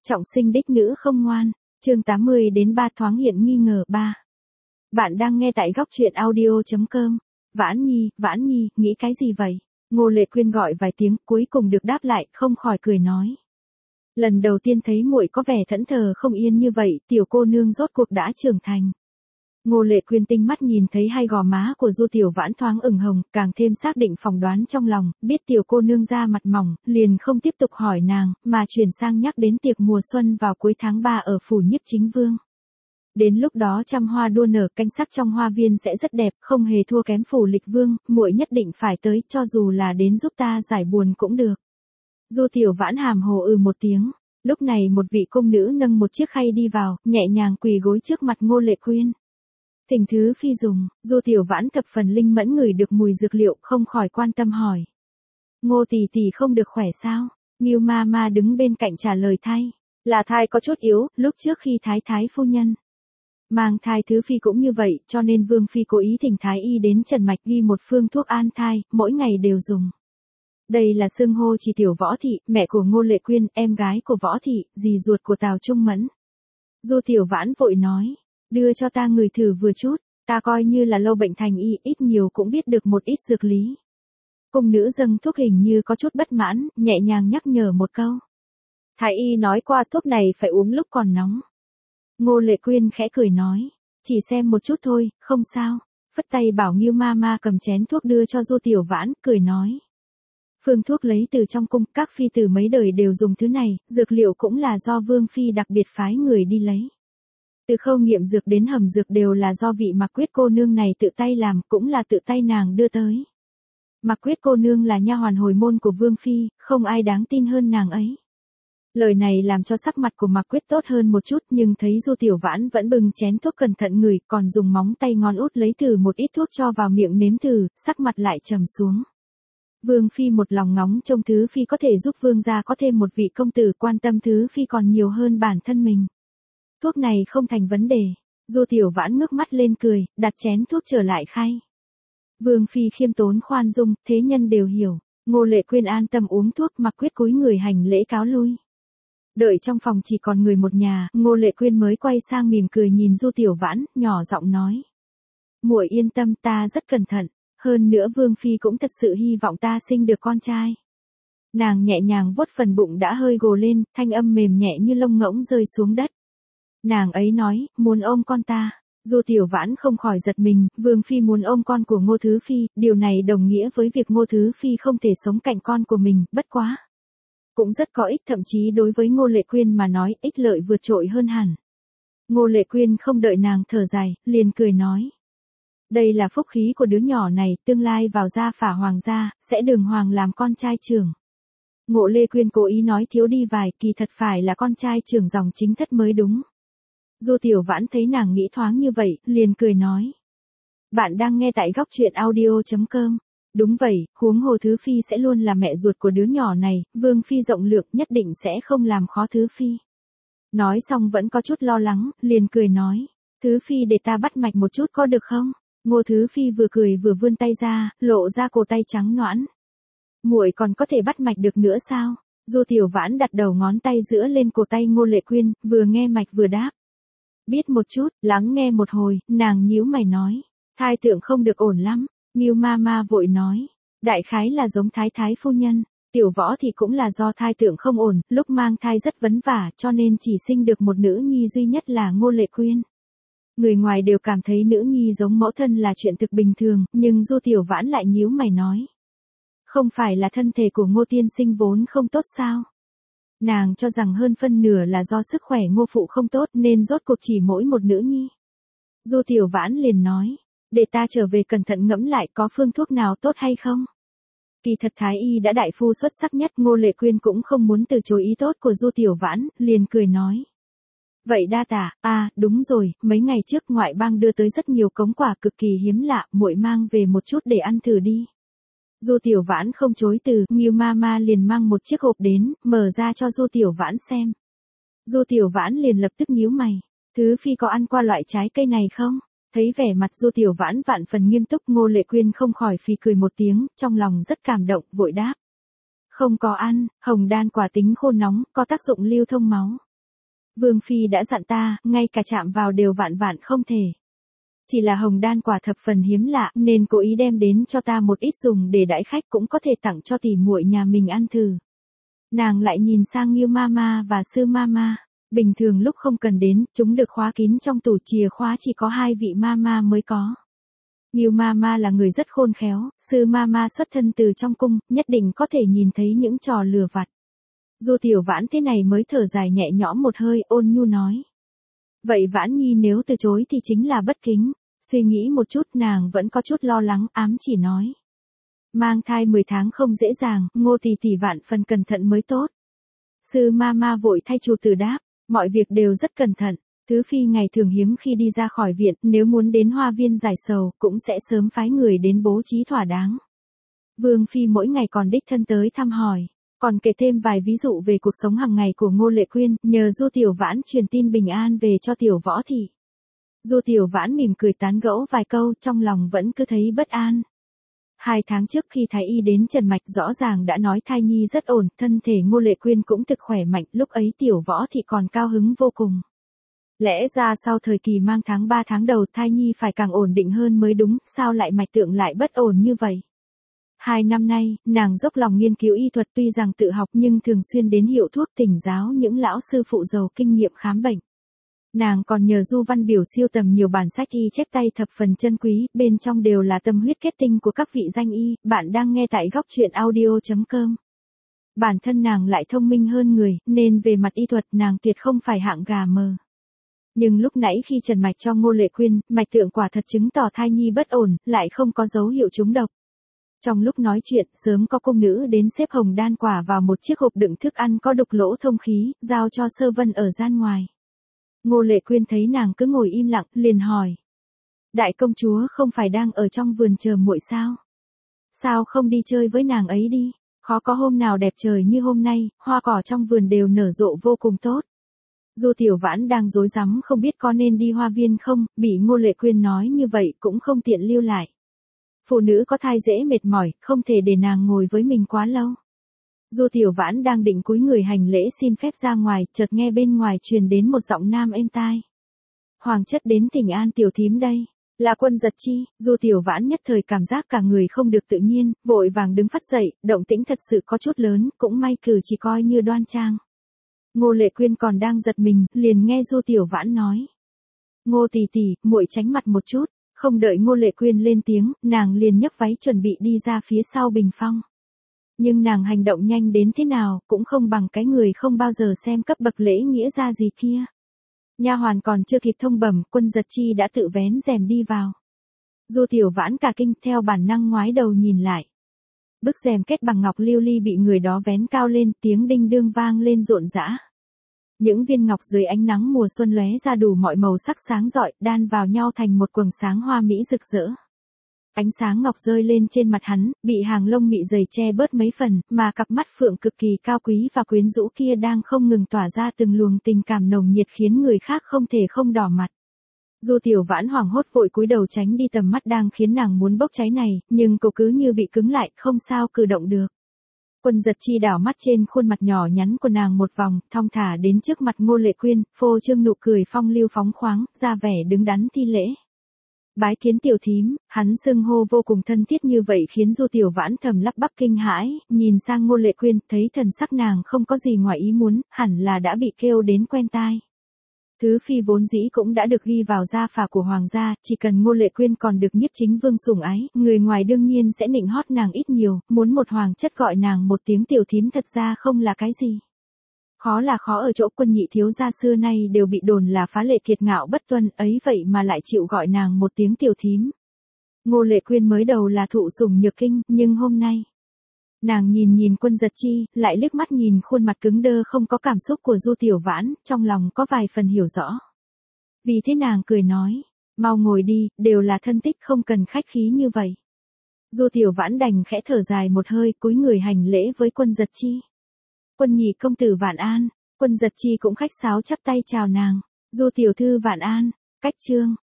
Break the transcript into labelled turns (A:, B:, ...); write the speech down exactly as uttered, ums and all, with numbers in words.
A: Trọng sinh đích nữ không ngoan, chương tám mươi đến ba thoáng hiện nghi ngờ ba. Bạn đang nghe tại góc truyện audio.com. Vãn Nhi, Vãn Nhi, nghĩ cái gì vậy? Ngô Lệ Quyên gọi vài tiếng, cuối cùng được đáp lại, không khỏi cười nói. Lần đầu tiên thấy muội có vẻ thẫn thờ không yên như vậy, tiểu cô nương rốt cuộc đã trưởng thành. Ngô Lệ Quyên tinh mắt nhìn thấy hai gò má của Du Tiểu Vãn thoáng ửng hồng, càng thêm xác định phỏng đoán trong lòng, biết tiểu cô nương da mặt mỏng, liền không tiếp tục hỏi nàng, mà chuyển sang nhắc đến tiệc mùa xuân vào cuối tháng ba ở phủ Nhiếp Chính Vương. Đến lúc đó trăm hoa đua nở, canh sắc trong hoa viên sẽ rất đẹp, không hề thua kém phủ Lịch Vương, muội nhất định phải tới, cho dù là đến giúp ta giải buồn cũng được. Du Tiểu Vãn hàm hồ ừ một tiếng. Lúc này một vị cung nữ nâng một chiếc khay đi vào, nhẹ nhàng quỳ gối trước mặt Ngô Lệ Quyên. Thỉnh thứ phi dùng. Du Tiểu Vãn thập phần linh mẫn ngửi được mùi dược liệu, không khỏi quan tâm hỏi. Ngô tỷ tỷ không được khỏe sao? Ngưu ma ma đứng bên cạnh trả lời thay. Là thai có chút yếu, lúc trước khi thái thái phu nhân mang thai thứ phi cũng như vậy, cho nên Vương phi cố ý thỉnh thái y đến Trần Mạch ghi một phương thuốc an thai, mỗi ngày đều dùng. Đây là xưng hô chỉ tiểu Võ thị, mẹ của Ngô Lệ Quyên, em gái của Võ thị, dì ruột của Tào Trung Mẫn. Du Tiểu Vãn vội nói. Đưa cho ta ngửi thử vừa chút, ta coi như là lâu bệnh thành y, ít nhiều cũng biết được một ít dược lý. Cung nữ dâng thuốc hình như có chút bất mãn, nhẹ nhàng nhắc nhở một câu. Thái y nói qua thuốc này phải uống lúc còn nóng. Ngô Lệ Quyên khẽ cười nói, chỉ xem một chút thôi, không sao. Phất tay bảo Ngưu ma ma cầm chén thuốc đưa cho Du Tiểu Vãn, cười nói. Phương thuốc lấy từ trong cung, các phi tử mấy đời đều dùng thứ này, dược liệu cũng là do Vương phi đặc biệt phái người đi lấy. Từ khâu nghiệm dược đến hầm dược đều là do vị Mạc Quyết cô nương này tự tay làm, cũng là tự tay nàng đưa tới. Mạc Quyết cô nương là nha hoàn hồi môn của Vương phi, không ai đáng tin hơn nàng ấy. Lời này làm cho sắc mặt của Mạc Quyết tốt hơn một chút, nhưng thấy Du Tiểu Vãn vẫn bưng chén thuốc cẩn thận ngửi, còn dùng móng tay ngón út lấy thử một ít thuốc cho vào miệng nếm thử, sắc mặt lại trầm xuống. Vương phi một lòng ngóng trông thứ phi có thể giúp vương gia có thêm một vị công tử, quan tâm thứ phi còn nhiều hơn bản thân mình. Thuốc này không thành vấn đề. Du Tiểu Vãn ngước mắt lên cười, đặt chén thuốc trở lại khay. Vương phi khiêm tốn khoan dung, thế nhân đều hiểu. Ngô Lệ Quyên an tâm uống thuốc, Mạc Quyết cúi người hành lễ cáo lui. Đợi trong phòng chỉ còn người một nhà, Ngô Lệ Quyên mới quay sang mỉm cười nhìn Du Tiểu Vãn, nhỏ giọng nói. Muội yên tâm, ta rất cẩn thận, hơn nữa Vương phi cũng thật sự hy vọng ta sinh được con trai. Nàng nhẹ nhàng vuốt phần bụng đã hơi gồ lên, thanh âm mềm nhẹ như lông ngỗng rơi xuống đất. Nàng ấy nói, muốn ôm con ta. Du Tiểu Vãn không khỏi giật mình, Vương phi muốn ôm con của Ngô Thứ phi, điều này đồng nghĩa với việc Ngô Thứ phi không thể sống cạnh con của mình, bất quá. Cũng rất có ích, thậm chí đối với Ngô Lệ Quyên mà nói, ích lợi vượt trội hơn hẳn. Ngô Lệ Quyên không đợi nàng thở dài, liền cười nói. Đây là phúc khí của đứa nhỏ này, tương lai vào gia phả hoàng gia, sẽ đường hoàng làm con trai trưởng. Ngô Lệ Quyên cố ý nói thiếu đi vài, kỳ thật phải là con trai trưởng dòng chính thất mới đúng. Du Tiểu Vãn thấy nàng nghĩ thoáng như vậy, liền cười nói. Bạn đang nghe tại góc truyện audio.com. Đúng vậy, huống hồ Thứ phi sẽ luôn là mẹ ruột của đứa nhỏ này, Vương phi rộng lượng nhất định sẽ không làm khó Thứ phi. Nói xong vẫn có chút lo lắng, liền cười nói. Thứ phi để ta bắt mạch một chút có được không? Ngô Thứ phi vừa cười vừa vươn tay ra, lộ ra cổ tay trắng nõn. Muội còn có thể bắt mạch được nữa sao? Du Tiểu Vãn đặt đầu ngón tay giữa lên cổ tay Ngô Lệ Quyên, vừa nghe mạch vừa đáp. Biết một chút, lắng nghe một hồi, nàng nhíu mày nói. Thai tượng không được ổn lắm. Ngưu ma ma vội nói. Đại khái là giống thái thái phu nhân. Tiểu Võ thì cũng là do thai tượng không ổn, lúc mang thai rất vấn vả, cho nên chỉ sinh được một nữ nhi duy nhất là Ngô Lệ Quyên. Người ngoài đều cảm thấy nữ nhi giống mẫu thân là chuyện thực bình thường, nhưng Du Tiểu Vãn lại nhíu mày nói. Không phải là thân thể của Ngô tiên sinh vốn không tốt sao? Nàng cho rằng hơn phân nửa là do sức khỏe Ngô phụ không tốt nên rốt cuộc chỉ mỗi một nữ nhi. Du Tiểu Vãn liền nói, để ta trở về cẩn thận ngẫm lại có phương thuốc nào tốt hay không. Kỳ thật thái y đã đại phu xuất sắc nhất, Ngô Lệ Quyên cũng không muốn từ chối ý tốt của Du Tiểu Vãn, liền cười nói. Vậy đa tạ, à, đúng rồi, mấy ngày trước ngoại bang đưa tới rất nhiều cống quả cực kỳ hiếm lạ, muội mang về một chút để ăn thử đi. Du Tiểu Vãn không chối từ, Ngưu ma ma liền mang một chiếc hộp đến, mở ra cho Du Tiểu Vãn xem. Du Tiểu Vãn liền lập tức nhíu mày, Thứ phi có ăn qua loại trái cây này không? Thấy vẻ mặt Du Tiểu Vãn vạn phần nghiêm túc, Ngô Lệ Quyên không khỏi phì cười một tiếng, trong lòng rất cảm động, vội đáp. Không có ăn, hồng đan quả tính khô nóng, có tác dụng lưu thông máu. Vương Phi đã dặn ta, ngay cả chạm vào đều vạn vạn không thể. Chỉ là hồng đan quả thập phần hiếm lạ, nên cố ý đem đến cho ta một ít dùng để đãi khách, cũng có thể tặng cho tỷ muội nhà mình ăn thử. Nàng lại nhìn sang Ngưu Mama và Sư Mama. Bình thường lúc không cần đến, chúng được khóa kín trong tủ, chìa khóa chỉ có hai vị Mama mới có. Ngưu Mama là người rất khôn khéo, Sư Mama xuất thân từ trong cung, nhất định có thể nhìn thấy những trò lừa vặt. Du Tiểu Vãn thế này mới thở dài nhẹ nhõm một hơi, ôn nhu nói. Vậy Vãn Nhi nếu từ chối thì chính là bất kính. Suy nghĩ một chút, nàng vẫn có chút lo lắng, ám chỉ nói. Mang thai mười tháng không dễ dàng, Ngô tỷ tỷ vạn phần cẩn thận mới tốt. Sư Mama vội thay chủ tử đáp, mọi việc đều rất cẩn thận. Thứ Phi ngày thường hiếm khi đi ra khỏi viện, nếu muốn đến hoa viên giải sầu, cũng sẽ sớm phái người đến bố trí thỏa đáng. Vương Phi mỗi ngày còn đích thân tới thăm hỏi, còn kể thêm vài ví dụ về cuộc sống hàng ngày của Ngô Lệ Quyên, nhờ Du Tiểu Vãn truyền tin bình an về cho Tiểu Võ Thị. Du Tiểu Vãn mỉm cười tán gẫu vài câu, trong lòng vẫn cứ thấy bất an. Hai tháng trước khi Thái Y đến Trần Mạch rõ ràng đã nói thai nhi rất ổn, thân thể Ngô Lệ Quyên cũng thực khỏe mạnh, lúc ấy Tiểu Võ Thị còn cao hứng vô cùng. Lẽ ra sau thời kỳ mang tháng ba tháng đầu thai nhi phải càng ổn định hơn mới đúng, sao lại mạch tượng lại bất ổn như vậy? Hai năm nay, nàng dốc lòng nghiên cứu y thuật, tuy rằng tự học nhưng thường xuyên đến hiệu thuốc thỉnh giáo những lão sư phụ giàu kinh nghiệm khám bệnh. Nàng còn nhờ Du Văn Biểu siêu tầm nhiều bản sách y chép tay thập phần chân quý, bên trong đều là tâm huyết kết tinh của các vị danh y. Bạn đang nghe tại góc truyện audio chấm com. Bản thân nàng lại thông minh hơn người, nên về mặt y thuật nàng tuyệt không phải hạng gà mờ. Nhưng lúc nãy khi Trần Mạch cho Ngô Lệ Quyên, mạch tượng quả thật chứng tỏ thai nhi bất ổn, lại không có dấu hiệu trúng độc. Trong lúc nói chuyện, sớm có cung nữ đến xếp hồng đan quả vào một chiếc hộp đựng thức ăn có đục lỗ thông khí, giao cho Sơ Vân ở gian ngoài. Ngô Lệ Quyên thấy nàng cứ ngồi im lặng, liền hỏi. Đại công chúa không phải đang ở trong vườn chờ muội sao? Sao không đi chơi với nàng ấy đi? Khó có hôm nào đẹp trời như hôm nay, hoa cỏ trong vườn đều nở rộ vô cùng tốt. Du Tiểu Vãn đang rối rắm không biết có nên đi hoa viên không, bị Ngô Lệ Quyên nói như vậy cũng không tiện lưu lại. Phụ nữ có thai dễ mệt mỏi, không thể để nàng ngồi với mình quá lâu. Du Tiểu Vãn đang định cúi người hành lễ xin phép ra ngoài, chợt nghe bên ngoài truyền đến một giọng nam êm tai. Hoàng chất đến thỉnh an tiểu thím đây, là Quân Giật Chi. Du Tiểu Vãn nhất thời cảm giác cả người không được tự nhiên, vội vàng đứng phắt dậy, động tĩnh thật sự có chút lớn, cũng may cử chỉ coi như đoan trang. Ngô Lệ Quyên còn đang giật mình, liền nghe Du Tiểu Vãn nói. Ngô tỷ tỷ, muội tránh mặt một chút. Không đợi Ngô Lệ Quyên lên tiếng, nàng liền nhấc váy chuẩn bị đi ra phía sau bình phong. Nhưng nàng hành động nhanh đến thế nào, cũng không bằng cái người không bao giờ xem cấp bậc lễ nghĩa ra gì kia. Nha hoàn còn chưa kịp thông bẩm, Quân Giật Chi đã tự vén rèm đi vào. Du Tiểu Vãn cả kinh, theo bản năng ngoái đầu nhìn lại. Bức rèm kết bằng ngọc lưu ly bị người đó vén cao lên, tiếng đinh đương vang lên rộn rã. Những viên ngọc dưới ánh nắng mùa xuân lóe ra đủ mọi màu sắc sáng rọi, đan vào nhau thành một quầng sáng hoa mỹ rực rỡ. Ánh sáng ngọc rơi lên trên mặt hắn, bị hàng lông mị dày che bớt mấy phần, mà cặp mắt phượng cực kỳ cao quý và quyến rũ kia đang không ngừng tỏa ra từng luồng tình cảm nồng nhiệt khiến người khác không thể không đỏ mặt. Du Tiểu Vãn hoảng hốt vội cúi đầu tránh đi tầm mắt đang khiến nàng muốn bốc cháy này, nhưng cô cứ như bị cứng lại, không sao cử động được. Quân Giật Chi đảo mắt trên khuôn mặt nhỏ nhắn của nàng một vòng, thong thả đến trước mặt Ngô Lệ Quyên, phô trương nụ cười phong lưu phóng khoáng, ra vẻ đứng đắn thi lễ. Bái kiến tiểu thím, hắn xưng hô vô cùng thân thiết như vậy khiến Du Tiểu Vãn thầm lắp bắp kinh hãi, nhìn sang Ngô Lệ Quyên, thấy thần sắc nàng không có gì ngoài ý muốn, hẳn là đã bị kêu đến quen tai. Thứ Phi vốn dĩ cũng đã được ghi vào gia phả của hoàng gia, chỉ cần Ngô Lệ Quyên còn được Nhiếp Chính Vương sủng ái, người ngoài đương nhiên sẽ nịnh hót nàng ít nhiều, muốn một hoàng chất gọi nàng một tiếng tiểu thím thật ra không là cái gì. Khó là khó ở chỗ Quân nhị thiếu gia xưa nay đều bị đồn là phá lệ kiệt ngạo bất tuân, ấy vậy mà lại chịu gọi nàng một tiếng tiểu thím. Ngô Lệ Quyên mới đầu là thụ sủng nhược kinh, nhưng hôm nay, nàng nhìn nhìn Quân Giật Chi, lại liếc mắt nhìn khuôn mặt cứng đơ không có cảm xúc của Du Tiểu Vãn, trong lòng có vài phần hiểu rõ. Vì thế nàng cười nói, mau ngồi đi, đều là thân tích không cần khách khí như vậy. Du Tiểu Vãn đành khẽ thở dài một hơi, cúi người hành lễ với Quân Giật Chi. Quân nhị công tử vạn an. Quân Giật Chi cũng khách sáo chắp tay chào nàng. Du tiểu thư vạn an. Cách chương.